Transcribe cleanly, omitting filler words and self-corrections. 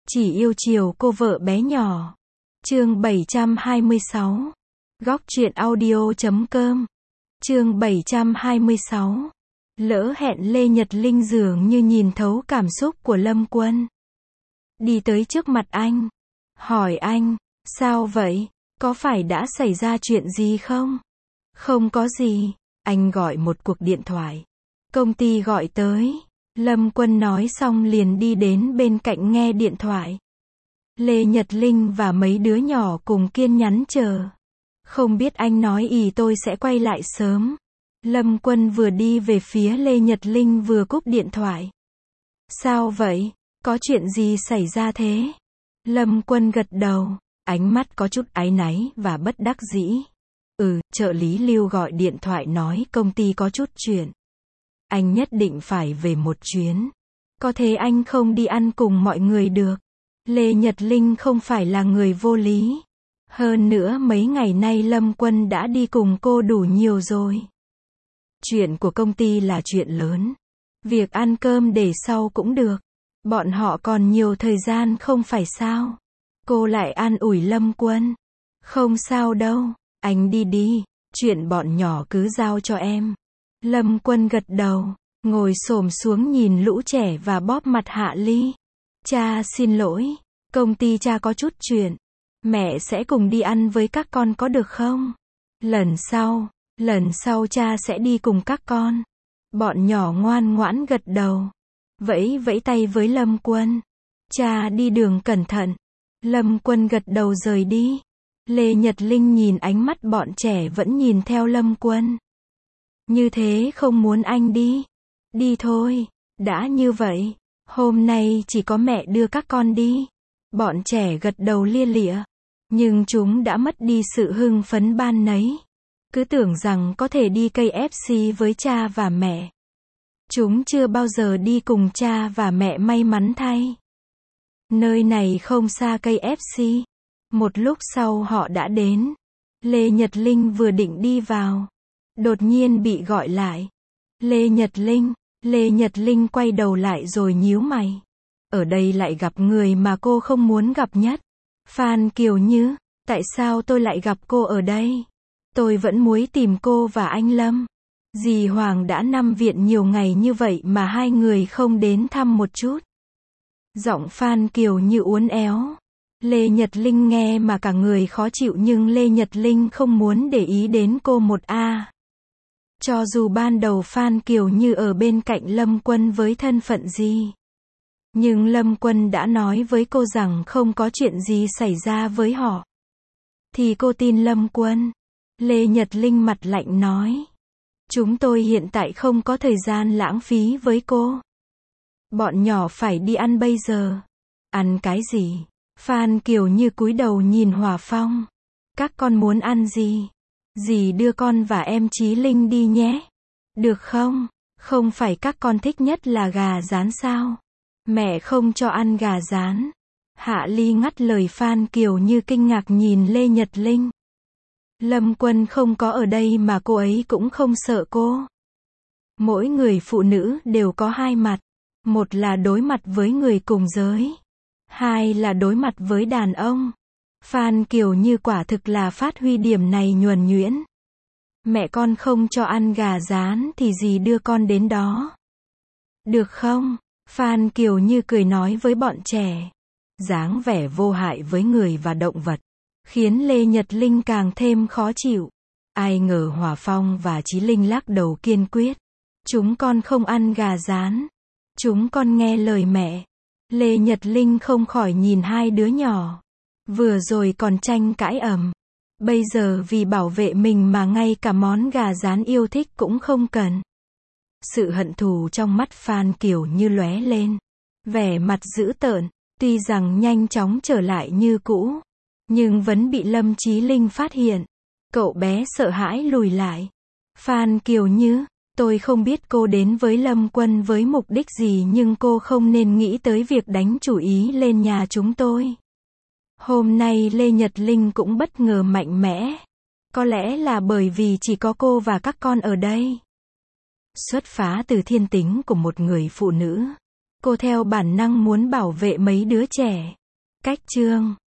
Chỉ yêu chiều cô vợ bé nhỏ. Chương 726. Góc truyện audio.com. Chương 726. Lỡ hẹn. Lê Nhật Linh dường như nhìn thấu cảm xúc của Lâm Quân. Đi tới trước mặt anh. Hỏi anh, sao vậy? Có phải đã xảy ra chuyện gì không? Không có gì. Anh gọi một cuộc điện thoại. Công ty gọi tới. Lâm Quân nói xong liền đi đến bên cạnh nghe điện thoại. Lê Nhật Linh và mấy đứa nhỏ cùng kiên nhẫn chờ. Không biết anh nói tôi sẽ quay lại sớm. Lâm Quân vừa đi về phía Lê Nhật Linh vừa cúp điện thoại. Sao vậy? Có chuyện gì xảy ra thế? Lâm Quân gật đầu, ánh mắt có chút áy náy và bất đắc dĩ. Trợ lý Lưu gọi điện thoại nói công ty có chút chuyện. Anh nhất định phải về một chuyến. Có thể anh không đi ăn cùng mọi người được. Lê Nhật Linh không phải là người vô lý. Hơn nữa mấy ngày nay Lâm Quân đã đi cùng cô đủ nhiều rồi. Chuyện của công ty là chuyện lớn. Việc ăn cơm để sau cũng được. Bọn họ còn nhiều thời gian không phải sao? Cô lại an ủi Lâm Quân. Không sao đâu, anh đi đi, chuyện bọn nhỏ cứ giao cho em. Lâm Quân gật đầu, ngồi xổm xuống nhìn lũ trẻ và bóp mặt Hạ Ly. Cha xin lỗi, công ty cha có chút chuyện. Mẹ sẽ cùng đi ăn với các con có được không? Lần sau cha sẽ đi cùng các con. Bọn nhỏ ngoan ngoãn gật đầu. Vẫy vẫy tay với Lâm Quân. Cha đi đường cẩn thận. Lâm Quân gật đầu rời đi. Lê Nhật Linh nhìn ánh mắt bọn trẻ vẫn nhìn theo Lâm Quân. Như thế không muốn anh đi. Đi thôi, đã như vậy, hôm nay chỉ có mẹ đưa các con đi. Bọn trẻ gật đầu lia lịa. Nhưng chúng đã mất đi sự hưng phấn ban nấy. Cứ tưởng rằng có thể đi KFC với cha và mẹ. Chúng chưa bao giờ đi cùng cha và mẹ, may mắn thay. Nơi này không xa KFC. Một lúc sau họ đã đến. Lê Nhật Linh vừa định đi vào. Đột nhiên bị gọi lại. Lê Nhật Linh quay đầu lại rồi nhíu mày. Ở đây lại gặp người mà cô không muốn gặp nhất. Phan Kiều Như, tại sao tôi lại gặp cô ở đây? Tôi vẫn muốn tìm cô và anh Lâm. Dì Hoàng đã nằm viện nhiều ngày như vậy mà hai người không đến thăm một chút. Giọng Phan Kiều Như uốn éo. Lê Nhật Linh nghe mà cả người khó chịu nhưng Lê Nhật Linh không muốn để ý đến cô một a. Cho dù ban đầu Phan Kiều Như ở bên cạnh Lâm Quân với thân phận gì. Nhưng Lâm Quân đã nói với cô rằng không có chuyện gì xảy ra với họ. Thì cô tin Lâm Quân. Lê Nhật Linh mặt lạnh nói. Chúng tôi hiện tại không có thời gian lãng phí với cô. Bọn nhỏ phải đi ăn bây giờ. Ăn cái gì? Phan Kiều Như cúi đầu nhìn Hòa Phong. Các con muốn ăn gì? Dì đưa con và em Chí Linh đi nhé. Được không? Không phải các con thích nhất là gà rán sao? Mẹ không cho ăn gà rán. Hạ Ly ngắt lời Phan Kiều Như kinh ngạc nhìn Lê Nhật Linh. Lâm Quân không có ở đây mà cô ấy cũng không sợ cô. Mỗi người phụ nữ đều có hai mặt. Một là đối mặt với người cùng giới. Hai là đối mặt với đàn ông. Phan Kiều Như quả thực là phát huy điểm này nhuần nhuyễn. Mẹ con không cho ăn gà rán thì dì đưa con đến đó. Được không? Phan Kiều Như cười nói với bọn trẻ. Dáng vẻ vô hại với người và động vật. Khiến Lê Nhật Linh càng thêm khó chịu. Ai ngờ Hòa Phong và Chí Linh lắc đầu kiên quyết. Chúng con không ăn gà rán. Chúng con nghe lời mẹ. Lê Nhật Linh không khỏi nhìn hai đứa nhỏ. Vừa rồi còn tranh cãi ầm. Bây giờ vì bảo vệ mình mà ngay cả món gà rán yêu thích cũng không cần. Sự hận thù trong mắt Phan Kiều Như lóe lên. Vẻ mặt dữ tợn, tuy rằng nhanh chóng trở lại như cũ. Nhưng vẫn bị Lâm Chí Linh phát hiện. Cậu bé sợ hãi lùi lại. Phan Kiều Như, tôi không biết cô đến với Lâm Quân với mục đích gì nhưng cô không nên nghĩ tới việc đánh chủ ý lên nhà chúng tôi. Hôm nay Lê Nhật Linh cũng bất ngờ mạnh mẽ. Có lẽ là bởi vì chỉ có cô và các con ở đây. Xuất phá từ thiên tính của một người phụ nữ. Cô theo bản năng muốn bảo vệ mấy đứa trẻ. Cách chương